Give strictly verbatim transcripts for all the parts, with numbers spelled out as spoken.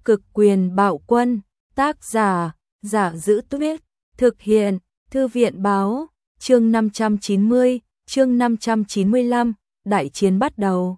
Cực quyền bạo quân, tác giả, Giả Giữ Tuyết, thực hiện, Thư viện báo, chương năm trăm chín mươi, chương năm trăm chín mươi lăm, đại chiến bắt đầu.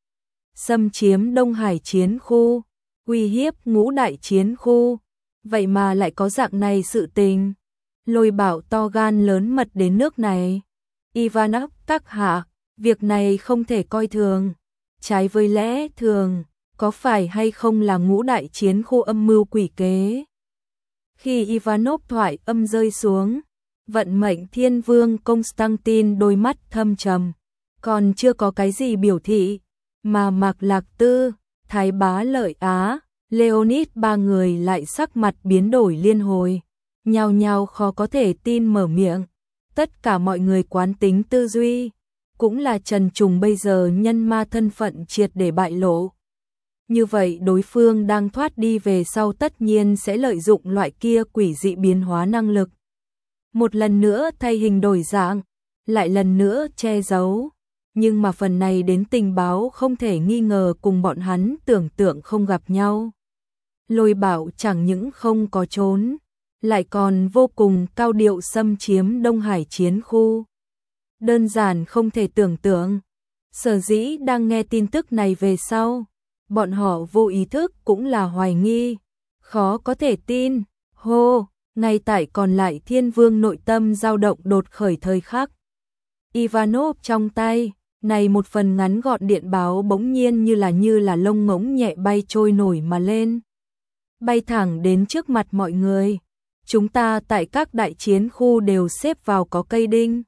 Xâm chiếm Đông Hải chiến khu, uy hiếp Ngũ Đại chiến khu, vậy mà lại có dạng này sự tình. Lôi Bảo to gan lớn mật đến nước này. Ivanov các hạ, việc này không thể coi thường, trái với lẽ thường, có phải hay không là Ngũ Đại chiến khu âm mưu quỷ kế. Khi Ivanov thoại âm rơi xuống, vận mệnh Thiên Vương Constantine đôi mắt thâm trầm, còn chưa có cái gì biểu thị, mà Mạc Lạc Tư, Thái Bá Lợi Á, Leonid ba người lại sắc mặt biến đổi liên hồi, nhao nhao khó có thể tin mở miệng. Tất cả mọi người quán tính tư duy, cũng là Trần Trùng bây giờ nhân ma thân phận triệt để bại lộ. Như vậy đối phương đang thoát đi về sau tất nhiên sẽ lợi dụng loại kia quỷ dị biến hóa năng lực. Một lần nữa thay hình đổi dạng, lại lần nữa che giấu. Nhưng mà phần này đến tình báo không thể nghi ngờ cùng bọn hắn tưởng tượng không gặp nhau. Lôi Bảo chẳng những không có trốn, lại còn vô cùng cao điệu xâm chiếm Đông Hải chiến khu. Đơn giản không thể tưởng tượng. Sở dĩ đang nghe tin tức này về sau, bọn họ vô ý thức cũng là hoài nghi, khó có thể tin. Hô, ngay tại còn lại Thiên Vương nội tâm dao động đột khởi thời khắc. Ivanov trong tay, này một phần ngắn gọn điện báo bỗng nhiên như là như là lông ngỗng nhẹ bay trôi nổi mà lên. Bay thẳng đến trước mặt mọi người. Chúng ta tại các đại chiến khu đều xếp vào có cây đinh.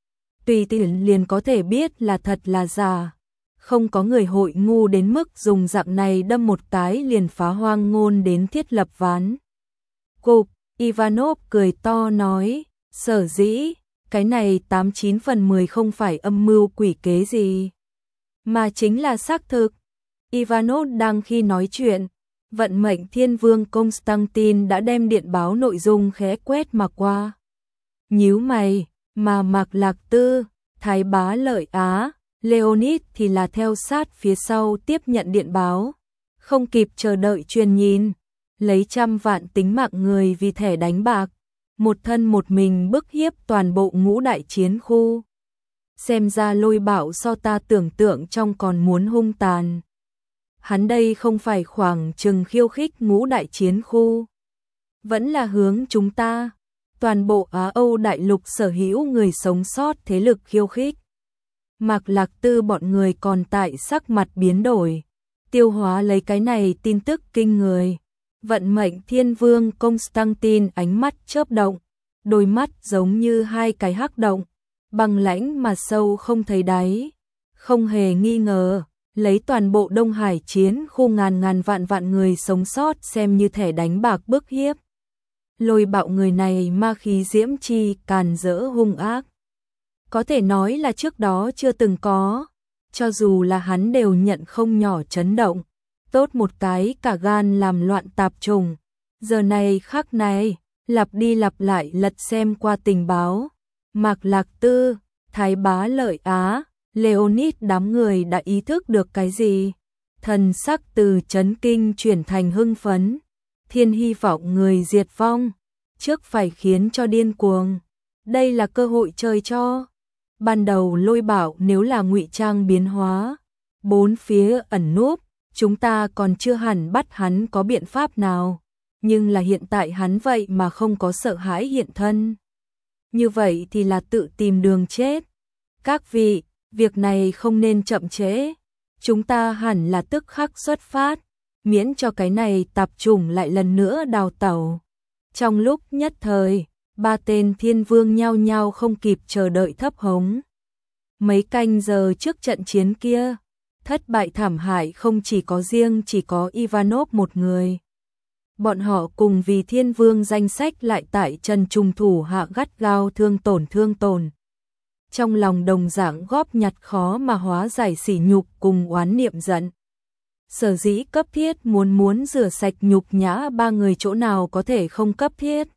Tùy tiện liền có thể biết là thật là giả. Không có người hội ngu đến mức dùng dạng này đâm một cái liền phá hoang ngôn đến thiết lập ván. Cục, Ivanov cười to nói, sở dĩ, cái này tám chín phần mười không phải âm mưu quỷ kế gì, mà chính là xác thực. Ivanov đang khi nói chuyện, vận mệnh Thiên Vương Constantine đã đem điện báo nội dung khẽ quét mà qua. Nhíu mày, mà Mạc Lạc Tư, Thái Bá Lợi Á, Leonid thì là theo sát phía sau tiếp nhận điện báo, không kịp chờ đợi truyền nhìn, lấy trăm vạn tính mạng người vì thẻ đánh bạc, một thân một mình bức hiếp toàn bộ Ngũ Đại chiến khu. Xem ra Lôi Bảo so ta tưởng tượng trong còn muốn hung tàn. Hắn đây không phải khoảng chừng khiêu khích Ngũ Đại chiến khu, vẫn là hướng chúng ta, toàn bộ Á Âu đại lục sở hữu người sống sót thế lực khiêu khích. Mạc Lạc Tư bọn người còn tại sắc mặt biến đổi, tiêu hóa lấy cái này tin tức kinh người. Vận mệnh Thiên Vương Constantine ánh mắt chớp động, đôi mắt giống như hai cái hắc động, băng lãnh mà sâu không thấy đáy. Không hề nghi ngờ, lấy toàn bộ Đông Hải chiến khu ngàn ngàn vạn vạn người sống sót xem như thẻ đánh bạc bức hiếp. Lôi Bạo người này ma khí diễm chi càn rỡ hung ác, có thể nói là trước đó chưa từng có, cho dù là hắn đều nhận không nhỏ chấn động. Tốt một cái cả gan làm loạn tạp trùng, giờ này khắc này, lặp đi lặp lại lật xem qua tình báo. Mạc Lạc Tư, Thái Bá Lợi Á, Leonid đám người đã ý thức được cái gì. Thần sắc từ chấn kinh chuyển thành hưng phấn. Thiên hy vọng người diệt vong, trước phải khiến cho điên cuồng. Đây là cơ hội chơi cho. Ban đầu Lôi Bảo nếu là ngụy trang biến hóa, bốn phía ẩn núp, chúng ta còn chưa hẳn bắt hắn có biện pháp nào, nhưng là hiện tại hắn vậy mà không có sợ hãi hiện thân. Như vậy thì là tự tìm đường chết. Các vị, việc này không nên chậm trễ, chúng ta hẳn là tức khắc xuất phát, miễn cho cái này tạp chủng lại lần nữa đào tẩu. Trong lúc nhất thời, ba tên thiên vương nhao nhao không kịp chờ đợi thấp hống. Mấy canh giờ trước trận chiến kia, thất bại thảm hại không chỉ có riêng chỉ có Ivanov một người. Bọn họ cùng vì Thiên Vương danh sách lại tại Trần Trùng thủ hạ gắt gao thương tổn thương tổn. Trong lòng đồng dạng góp nhặt khó mà hóa giải sỉ nhục cùng oán niệm giận. Sở dĩ cấp thiết muốn muốn rửa sạch nhục nhã ba người chỗ nào có thể không cấp thiết.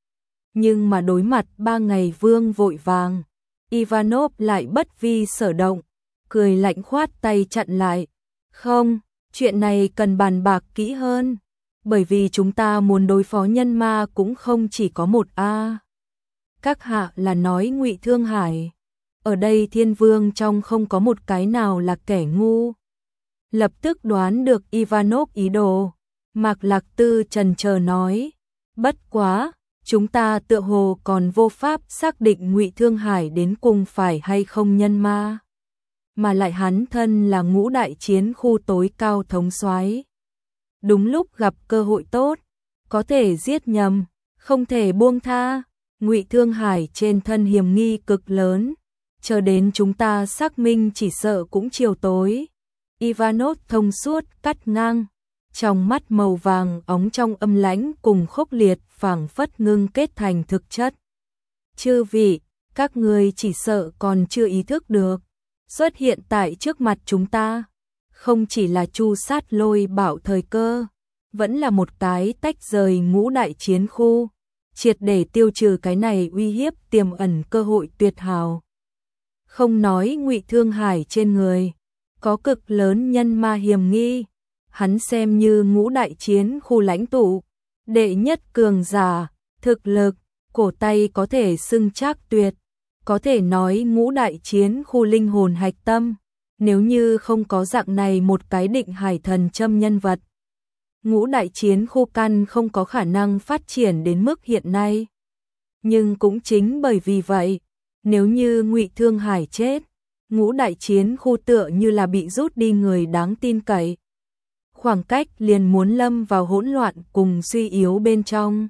Nhưng mà đối mặt ba ngày vương vội vàng, Ivanov lại bất vi sở động, cười lạnh khoát tay chặn lại. Không, chuyện này cần bàn bạc kỹ hơn. bởi vì chúng ta muốn đối phó nhân ma cũng không chỉ có một a. Các hạ là nói Ngụy Thương Hải? Ở đây Thiên Vương trong không có một cái nào là kẻ ngu. Lập tức đoán được Ivanov ý đồ, Mạc Lạc Tư trần chờ nói, bất quá, chúng ta tựa hồ còn vô pháp xác định Ngụy Thương Hải đến cùng phải hay không nhân ma. Mà lại hắn thân là ngũ đại chiến khu tối cao thống soái. Đúng lúc gặp cơ hội tốt, có thể giết nhầm, không thể buông tha. Ngụy Thương Hải trên thân hiểm nghi cực lớn, chờ đến chúng ta xác minh chỉ sợ cũng chiều tối. Ivanov thông suốt cắt ngang, trong mắt màu vàng óng trong âm lãnh cùng khốc liệt phảng phất ngưng kết thành thực chất. Chư vị, các ngươi chỉ sợ còn chưa ý thức được, xuất hiện tại trước mặt chúng ta, không chỉ là chu sát Lôi Bảo thời cơ, vẫn là một cái tách rời ngũ đại chiến khu, triệt để tiêu trừ cái này uy hiếp tiềm ẩn cơ hội tuyệt hảo. Không nói Ngụy Thương Hải trên người có cực lớn nhân ma hiểm nghi, hắn xem như ngũ đại chiến khu lãnh tụ, đệ nhất cường giả, thực lực, cổ tay có thể xưng trác tuyệt, có thể nói ngũ đại chiến khu linh hồn hạch tâm, nếu như không có dạng này một cái định hải thần châm nhân vật, ngũ đại chiến khu căn không có khả năng phát triển đến mức hiện nay. Nhưng cũng chính bởi vì vậy, nếu như Ngụy Thương Hải chết, ngũ đại chiến khu tựa như là bị rút đi người đáng tin cậy. Khoảng cách liền muốn lâm vào hỗn loạn cùng suy yếu bên trong.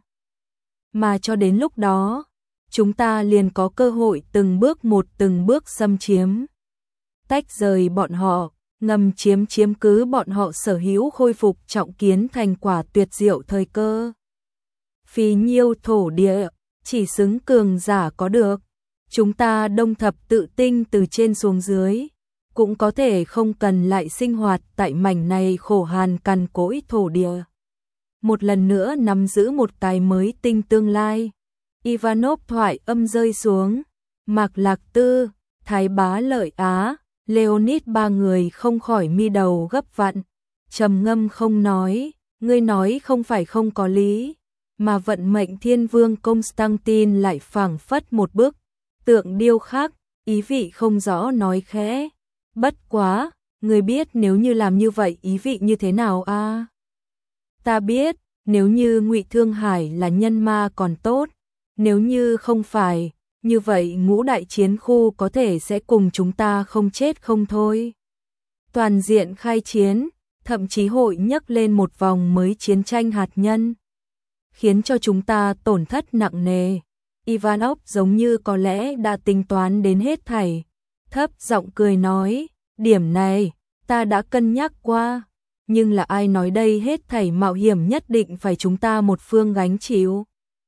Mà cho đến lúc đó, chúng ta liền có cơ hội từng bước một từng bước xâm chiếm. Tách rời bọn họ, ngầm chiếm chiếm cứ bọn họ sở hữu khôi phục trọng kiến thành quả tuyệt diệu thời cơ. Phí nhiêu thổ địa, chỉ xứng cường giả có được. Chúng ta đông thập tự tinh từ trên xuống dưới, cũng có thể không cần lại sinh hoạt tại mảnh này khổ hàn cằn cỗi thổ địa. Một lần nữa nắm giữ một cái mới tinh tương lai. Ivanov thoại âm rơi xuống, Mạc Lạc Tư, Thái Bá Lợi Á, Leonid ba người không khỏi mi đầu gấp vặn, trầm ngâm không nói, ngươi nói không phải không có lý, mà vận mệnh Thiên Vương Constantine lại phảng phất một bức tượng điêu khắc, ý vị không rõ nói khẽ, bất quá, ngươi biết nếu như làm như vậy ý vị như thế nào a? À? Ta biết, nếu như Ngụy Thương Hải là nhân ma còn tốt, nếu như không phải, như vậy ngũ đại chiến khu có thể sẽ cùng chúng ta không chết không thôi. Toàn diện khai chiến, thậm chí hội nhấc lên một vòng mới chiến tranh hạt nhân, khiến cho chúng ta tổn thất nặng nề. Ivanov giống như có lẽ đã tính toán đến hết thảy, thấp giọng cười nói, điểm này, ta đã cân nhắc qua, nhưng là ai nói đây hết thảy mạo hiểm nhất định phải chúng ta một phương gánh chịu.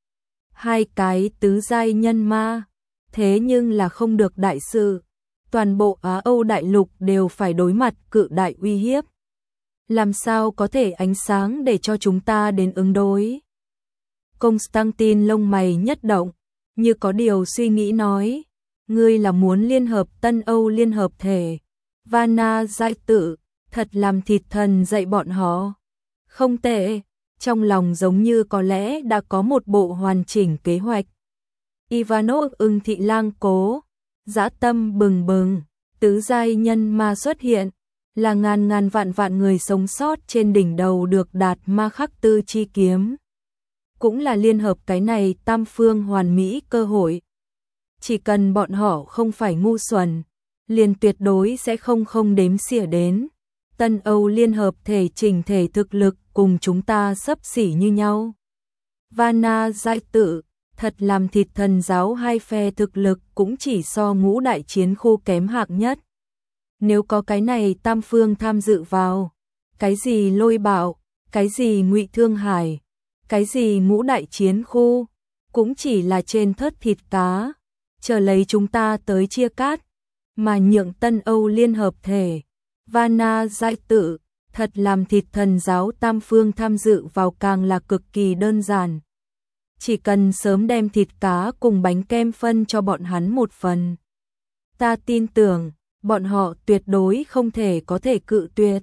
Hai cái tứ giai nhân ma, thế nhưng là không được đại sự, toàn bộ Á Âu đại lục đều phải đối mặt cự đại uy hiếp. Làm sao có thể ánh sáng để cho chúng ta đến ứng đối? Constantine lông mày nhất động, như có điều suy nghĩ nói, ngươi là muốn liên hợp Tân Âu liên hợp thể, Vanna Giải Tự, thật làm thịt thần dạy bọn họ. Không tệ, trong lòng giống như có lẽ đã có một bộ hoàn chỉnh kế hoạch. Ivanov ưng thị lang cố, dã tâm bừng bừng, tứ giai nhân ma xuất hiện, là ngàn ngàn vạn vạn người sống sót trên đỉnh đầu được đạt ma khắc tư chi kiếm. Cũng là liên hợp cái này tam phương hoàn mỹ cơ hội. Chỉ cần bọn họ không phải ngu xuẩn, liền tuyệt đối sẽ không không đếm xỉa đến. Tân Âu liên hợp thể chỉnh thể thực lực cùng chúng ta xấp xỉ như nhau. Vanna Giải Tự, thật làm thịt thần giáo hai phe thực lực cũng chỉ so ngũ đại chiến khu kém hạng nhất. Nếu có cái này tam phương tham dự vào, cái gì Lôi Bảo, cái gì Ngụy Thương Hải, cái gì ngũ đại chiến khu, cũng chỉ là trên thớt thịt cá, chờ lấy chúng ta tới chia cát, mà nhượng Tân Âu liên hợp thể, Vanna Giải Tự, thật làm thịt thần giáo tam phương tham dự vào càng là cực kỳ đơn giản. Chỉ cần sớm đem thịt cá cùng bánh kem phân cho bọn hắn một phần. Ta tin tưởng, bọn họ tuyệt đối không thể có thể cự tuyệt.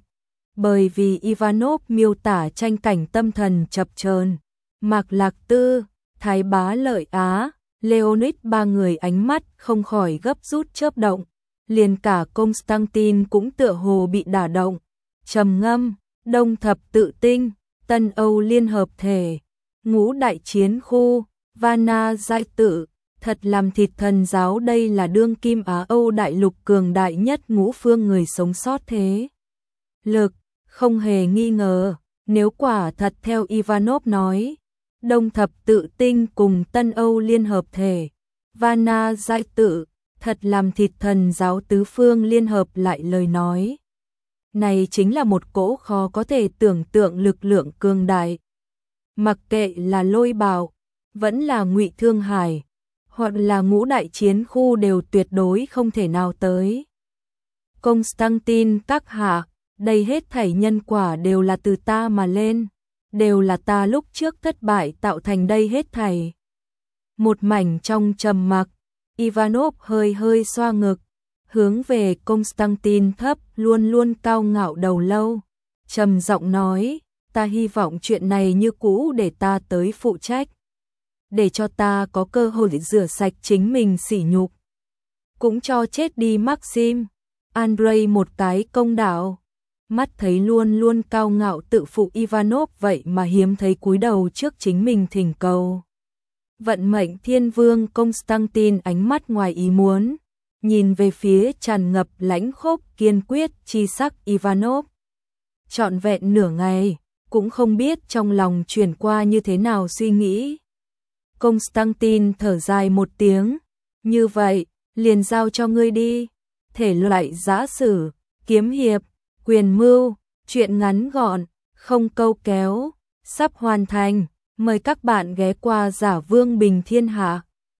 bởi vì Ivanov miêu tả tranh cảnh tâm thần chập chờn. Mạc Lạc Tư, Thái Bá Lợi Á, Leonid ba người ánh mắt không khỏi gấp rút chớp động, liền cả Constantine cũng tựa hồ bị đả động. Trầm ngâm, Đông Thập Tự Tinh, Tân Âu Liên Hợp Thể, Ngũ Đại Chiến Khu, Vana Giai Tự, thật làm thịt thần giáo, đây là đương kim Á Âu đại lục cường đại nhất ngũ phương người sống sót thế lực, không hề nghi ngờ, nếu quả thật theo Ivanov nói, Đông Thập Tự Tinh cùng Tân Âu Liên Hợp Thể, Vana Giai Tự, thật làm thịt thần giáo tứ phương liên hợp lại, lời nói này chính là một cỗ khó có thể tưởng tượng lực lượng cường đại. Mặc kệ là Lôi Bạo, vẫn là Ngụy Thương Hải, hoặc là Ngũ Đại Chiến Khu đều tuyệt đối không thể nào tới. Constantine các hạ, đây hết thảy nhân quả đều là từ ta mà lên, đều là ta lúc trước thất bại tạo thành đây hết thảy. Một mảnh trong trầm mặc, Ivanov hơi hơi xoa ngực, hướng về Constantine thấp luôn luôn cao ngạo đầu lâu, trầm giọng nói, ta hy vọng chuyện này như cũ để ta tới phụ trách, để cho ta có cơ hội rửa sạch chính mình sỉ nhục, cũng cho chết đi Maxim. Andrei một cái công đạo, mắt thấy luôn luôn cao ngạo tự phụ Ivanov vậy mà hiếm thấy cúi đầu trước chính mình thỉnh cầu. Vận mệnh thiên vương Constantine ánh mắt ngoài ý muốn, nhìn về phía tràn ngập lãnh khốc kiên quyết chi sắc Ivanov. Trọn vẹn nửa ngày, cũng không biết trong lòng chuyển qua như thế nào suy nghĩ. Constantine thở dài một tiếng, như vậy, liền giao cho ngươi đi. Thể loại giã sử, kiếm hiệp, quyền mưu, truyện ngắn gọn, không câu kéo, sắp hoàn thành. Mời các bạn ghé qua Giả Vương Bình Thiên Hạ.